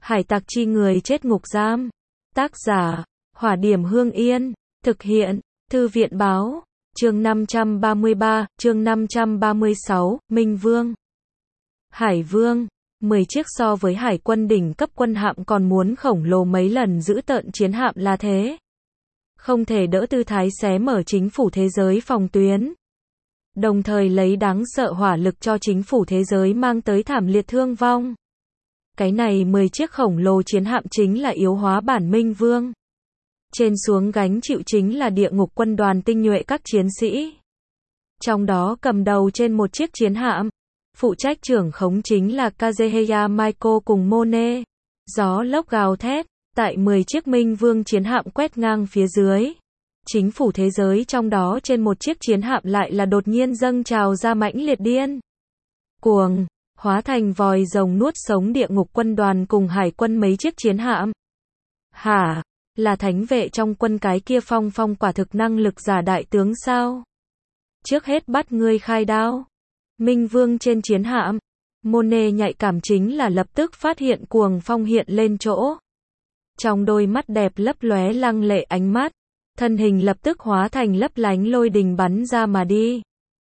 Hải tặc chi người chết ngục giam. Tác giả, Hỏa Điểm Hương Yên. Thực hiện, Thư viện Báo. Chương 533, chương 536, Minh Vương. Hải Vương. 10 chiếc so với hải quân đỉnh cấp quân hạm còn muốn khổng lồ mấy lần giữ tợn chiến hạm là thế. Không thể đỡ tư thái xé mở chính phủ thế giới phòng tuyến. Đồng thời lấy đáng sợ hỏa lực cho chính phủ thế giới mang tới thảm liệt thương vong. Cái này 10 chiếc khổng lồ chiến hạm chính là yếu hóa bản Minh Vương. Trên xuống gánh chịu chính là địa ngục quân đoàn tinh nhuệ các chiến sĩ. Trong đó cầm đầu trên một chiếc chiến hạm, phụ trách trưởng khống chính là Kazuhaya Michael cùng Mone. Gió lốc gào thét, tại 10 chiếc Minh Vương chiến hạm quét ngang phía dưới. Chính phủ thế giới trong đó trên một chiếc chiến hạm lại là đột nhiên dâng trào ra mãnh liệt điên cuồng, hóa thành vòi rồng nuốt sống địa ngục quân đoàn cùng hải quân mấy chiếc chiến hạm. Hả? Là thánh vệ trong quân cái kia Phong Phong quả thực năng lực giả đại tướng sao? Trước hết bắt ngươi khai đao. Minh Vương trên chiến hạm. Mone nhạy cảm chính là lập tức phát hiện cuồng phong hiện lên chỗ. Trong đôi mắt đẹp lấp lóe lăng lệ ánh mắt. Thân hình lập tức hóa thành lấp lánh lôi đình bắn ra mà đi.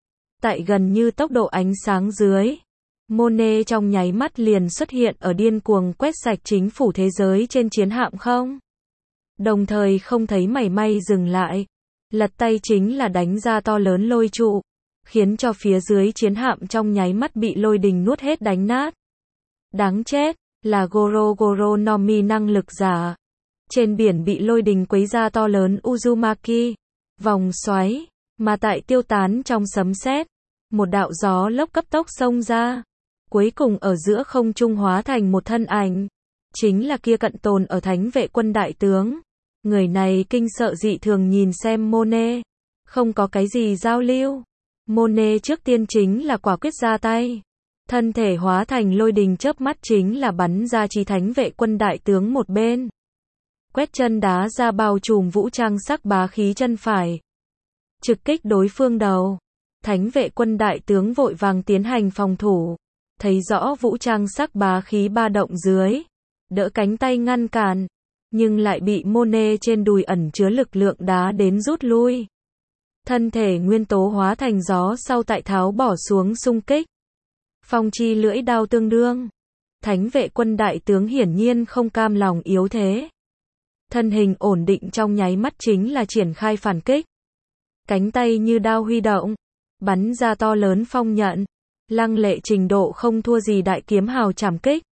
Tại gần như tốc độ ánh sáng dưới. Mone trong nháy mắt liền xuất hiện ở điên cuồng quét sạch chính phủ thế giới trên chiến hạm không. Đồng thời không thấy mảy may dừng lại. Lật tay chính là đánh ra to lớn lôi trụ. Khiến cho phía dưới chiến hạm trong nháy mắt bị lôi đình nuốt hết đánh nát. Đáng chết, là Goro Goro no Mi năng lực giả. Trên biển bị lôi đình quấy ra to lớn Uzumaki. Vòng xoáy, mà tại tiêu tán trong sấm sét. Một đạo gió lốc cấp tốc xông ra. Cuối cùng ở giữa không trung hóa thành một thân ảnh. Chính là kia cận tồn ở thánh vệ quân đại tướng. Người này kinh sợ dị thường nhìn xem Mone. Không có cái gì giao lưu. Mone trước tiên chính là quả quyết ra tay. Thân thể hóa thành lôi đình chớp mắt chính là bắn ra chi thánh vệ quân đại tướng một bên. Quét chân đá ra bao trùm vũ trang sắc bá khí chân phải. Trực kích đối phương đầu. Thánh vệ quân đại tướng vội vàng tiến hành phòng thủ. Thấy rõ vũ trang sắc bá khí ba động dưới. Đỡ cánh tay ngăn cản. Nhưng lại bị Mone trên đùi ẩn chứa lực lượng đá đến rút lui. Thân thể nguyên tố hóa thành gió sau tại tháo bỏ xuống xung kích. Phong chi lưỡi đao tương đương. Thánh vệ quân đại tướng hiển nhiên không cam lòng yếu thế. Thân hình ổn định trong nháy mắt chính là triển khai phản kích. Cánh tay như đao huy động. Bắn ra to lớn phong nhận. Lăng lệ trình độ không thua gì đại kiếm hào chảm kích.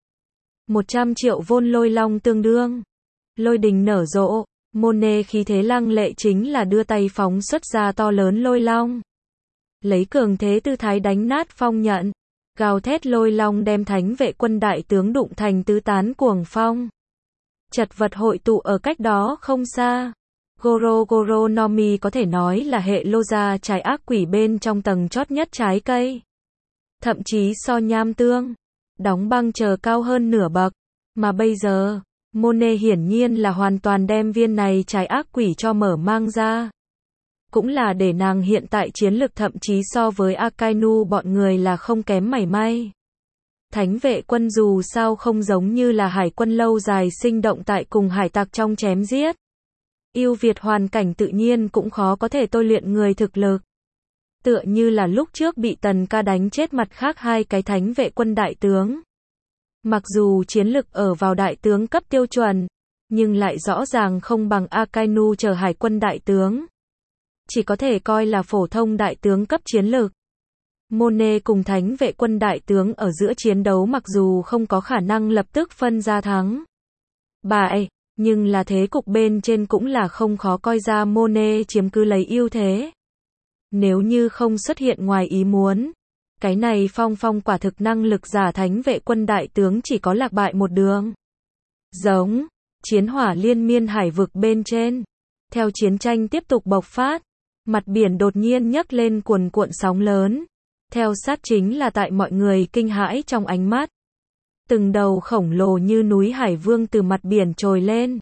100 triệu vôn lôi long tương đương. Lôi đình nở rộ. Mone khí thế lăng lệ chính là đưa tay phóng xuất ra to lớn lôi long. Lấy cường thế tư thái đánh nát phong nhận. Gào thét lôi long đem thánh vệ quân đại tướng đụng thành tứ tán cuồng phong. Chật vật hội tụ ở cách đó không xa. Goro Goro no Mi có thể nói là hệ lô gia trái ác quỷ bên trong tầng chót nhất trái cây. Thậm chí so nham tương. Đóng băng chờ cao hơn nửa bậc. Mà bây giờ, Mone hiển nhiên là hoàn toàn đem viên này trái ác quỷ cho mở mang ra. Cũng là để nàng hiện tại chiến lực thậm chí so với Akainu bọn người là không kém mảy may. Thánh vệ quân dù sao không giống như là hải quân lâu dài sinh động tại cùng hải tặc trong chém giết. Ưu việt hoàn cảnh tự nhiên cũng khó có thể tôi luyện người thực lực. Tựa như là lúc trước bị Tần Ca đánh chết mặt khác hai cái thánh vệ quân đại tướng. Mặc dù chiến lực ở vào đại tướng cấp tiêu chuẩn, nhưng lại rõ ràng không bằng Akainu chờ hải quân đại tướng. Chỉ có thể coi là phổ thông đại tướng cấp chiến lực. Mone cùng thánh vệ quân đại tướng ở giữa chiến đấu mặc dù không có khả năng lập tức phân ra thắng bại, nhưng là thế cục bên trên cũng là không khó coi ra Mone chiếm cứ lấy ưu thế. Nếu như không xuất hiện ngoài ý muốn, cái này Phong Phong quả thực năng lực giả thánh vệ quân đại tướng chỉ có lạc bại một đường. Giống, chiến hỏa liên miên hải vực bên trên. Theo chiến tranh tiếp tục bộc phát, mặt biển đột nhiên nhấc lên cuồn cuộn sóng lớn. Theo sát chính là tại mọi người kinh hãi trong ánh mắt. Từng đầu khổng lồ như núi hải vương từ mặt biển trồi lên.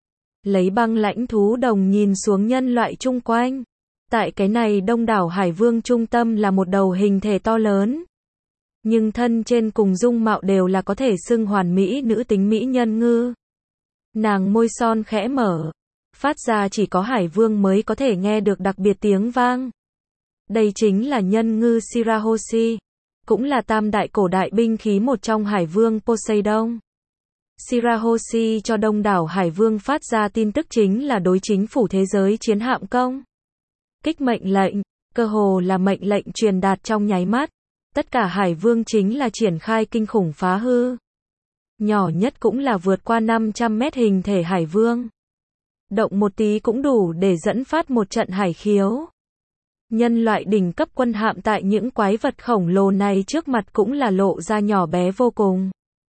Lấy băng lãnh thú đồng nhìn xuống nhân loại chung quanh. Tại cái này đông đảo hải vương trung tâm là một đầu hình thể to lớn. nhưng thân trên cùng dung mạo đều là có thể xưng hoàn mỹ nữ tính mỹ nhân ngư. Nàng môi son khẽ mở, phát ra chỉ có Hải Vương mới có thể nghe được đặc biệt tiếng vang. Đây chính là nhân ngư Shirahoshi, cũng là tam đại cổ đại binh khí một trong Hải Vương Poseidon. Shirahoshi cho đông đảo Hải Vương phát ra tin tức chính là đối chính phủ thế giới chiến hạm công kích mệnh lệnh, cơ hồ là mệnh lệnh truyền đạt trong nháy mắt. Tất cả Hải Vương chính là triển khai kinh khủng phá hư. Nhỏ nhất cũng là vượt qua 500 mét hình thể Hải Vương. Động một tí cũng đủ để dẫn phát một trận hải khiếu. Nhân loại đỉnh cấp quân hạm tại những quái vật khổng lồ này trước mặt cũng là lộ ra nhỏ bé vô cùng.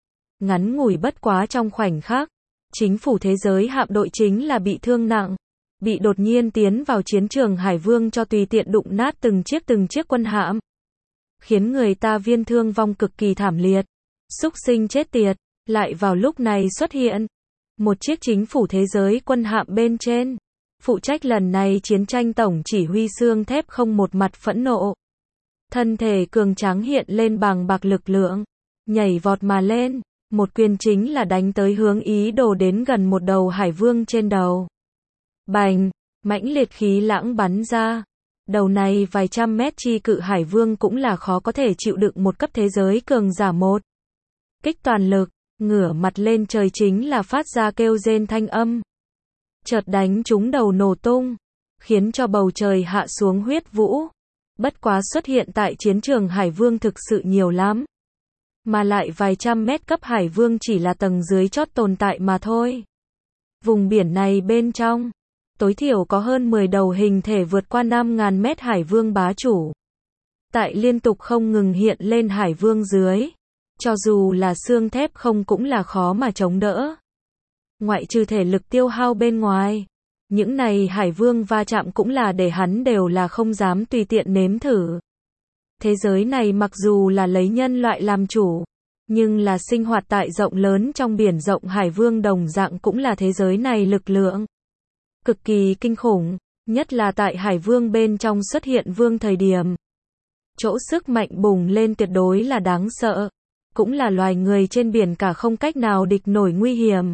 Ngắn ngủi bất quá trong khoảnh khắc, chính phủ thế giới hạm đội chính là bị thương nặng, bị đột nhiên tiến vào chiến trường Hải Vương cho tùy tiện đụng nát từng chiếc quân hạm, khiến người ta viên thương vong cực kỳ thảm liệt. Súc sinh chết tiệt, lại vào lúc này xuất hiện một chiếc chính phủ thế giới quân hạm bên trên, phụ trách lần này chiến tranh tổng chỉ huy xương thép không một mặt phẫn nộ. Thân thể cường tráng hiện lên bàng bạc lực lượng, nhảy vọt mà lên, một quyền chính là đánh tới hướng ý đồ đến gần một đầu Hải Vương trên đầu. Bành, mãnh liệt khí lãng bắn ra. Đầu này vài trăm mét chi cự Hải Vương cũng là khó có thể chịu đựng một cấp thế giới cường giả một kích toàn lực, ngửa mặt lên trời chính là phát ra kêu rên thanh âm. Chợt đánh trúng đầu nổ tung, khiến cho bầu trời hạ xuống huyết vũ. Bất quá xuất hiện tại chiến trường Hải Vương thực sự nhiều lắm. Mà lại vài trăm mét cấp Hải Vương chỉ là tầng dưới chót tồn tại mà thôi. Vùng biển này bên trong, tối thiểu có hơn 10 đầu hình thể vượt qua 5.000 mét Hải Vương bá chủ. Tại liên tục không ngừng hiện lên Hải Vương dưới. Cho dù là xương thép không cũng là khó mà chống đỡ. Ngoại trừ thể lực tiêu hao bên ngoài, những này Hải Vương va chạm cũng là để hắn đều là không dám tùy tiện nếm thử. Thế giới này mặc dù là lấy nhân loại làm chủ, nhưng là sinh hoạt tại rộng lớn trong biển rộng Hải Vương đồng dạng cũng là thế giới này lực lượng cực kỳ kinh khủng, nhất là tại Hải Vương bên trong xuất hiện vương thời điểm. Chỗ sức mạnh bùng lên tuyệt đối là đáng sợ, cũng là loài người trên biển cả không cách nào địch nổi nguy hiểm.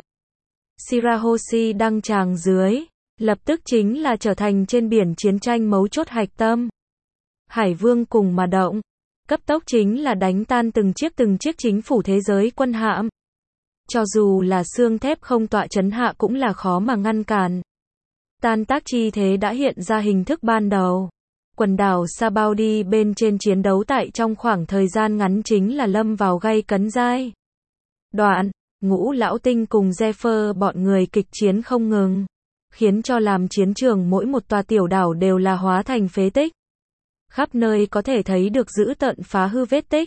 Shirahoshi đăng tràng dưới, lập tức chính là trở thành trên biển chiến tranh mấu chốt hạch tâm. Hải Vương cùng mà động, cấp tốc chính là đánh tan từng chiếc chính phủ thế giới quân hạm. Cho dù là xương thép không tọa chấn hạ cũng là khó mà ngăn cản. Tan tác chi thế đã hiện ra hình thức ban đầu. Quần đảo Sabaudi bên trên chiến đấu tại trong khoảng thời gian ngắn chính là lâm vào gay cấn giai đoạn. Ngũ Lão Tinh cùng Zephyr bọn người kịch chiến không ngừng, khiến cho làm chiến trường mỗi một tòa tiểu đảo đều là hóa thành phế tích. Khắp nơi có thể thấy được dữ tợn phá hư vết tích.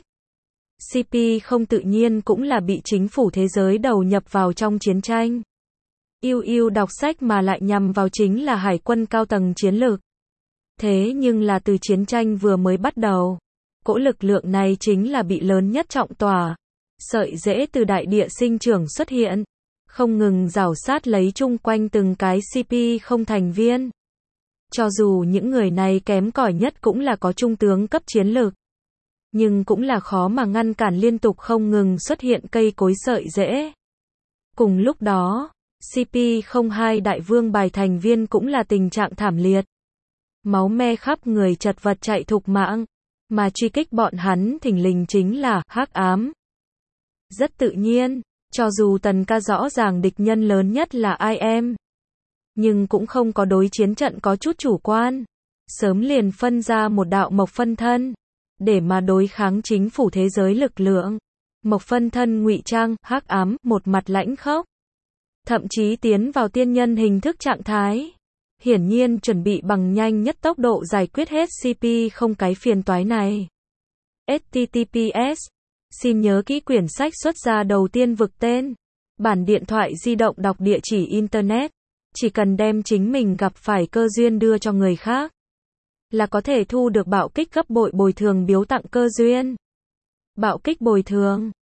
CP không tự nhiên cũng là bị chính phủ thế giới đầu nhập vào trong chiến tranh. Yêu đọc sách mà lại nhằm vào chính là hải quân cao tầng chiến lược. Thế nhưng là từ chiến tranh vừa mới bắt đầu, cỗ lực lượng này chính là bị lớn nhất trọng tỏa. Sợi rễ từ đại địa sinh trưởng xuất hiện, không ngừng rào sát lấy chung quanh từng cái CP không thành viên. Cho dù những người này kém cỏi nhất cũng là có trung tướng cấp chiến lược, nhưng cũng là khó mà ngăn cản liên tục không ngừng xuất hiện cây cối sợi rễ. Cùng lúc đó, CP02 đại vương bài thành viên cũng là tình trạng thảm liệt. Máu me khắp người chật vật chạy thục mạng, mà truy kích bọn hắn thình lình chính là hắc ám. Rất tự nhiên, cho dù Tần Ca rõ ràng địch nhân lớn nhất là IM, nhưng cũng không có đối chiến trận có chút chủ quan. Sớm liền phân ra một đạo mộc phân thân, để mà đối kháng chính phủ thế giới lực lượng. Mộc phân thân ngụy trang, hắc ám, một mặt lãnh khốc. Thậm chí tiến vào tiên nhân hình thức trạng thái. Hiển nhiên chuẩn bị bằng nhanh nhất tốc độ giải quyết hết CP không cái phiền toái này. HTTPS. Xin nhớ kỹ quyển sách xuất ra đầu tiên vực tên. Bản điện thoại di động đọc địa chỉ Internet. Chỉ cần đem chính mình gặp phải cơ duyên đưa cho người khác, là có thể thu được bạo kích gấp bội bồi thường biếu tặng cơ duyên. Bạo kích bồi thường.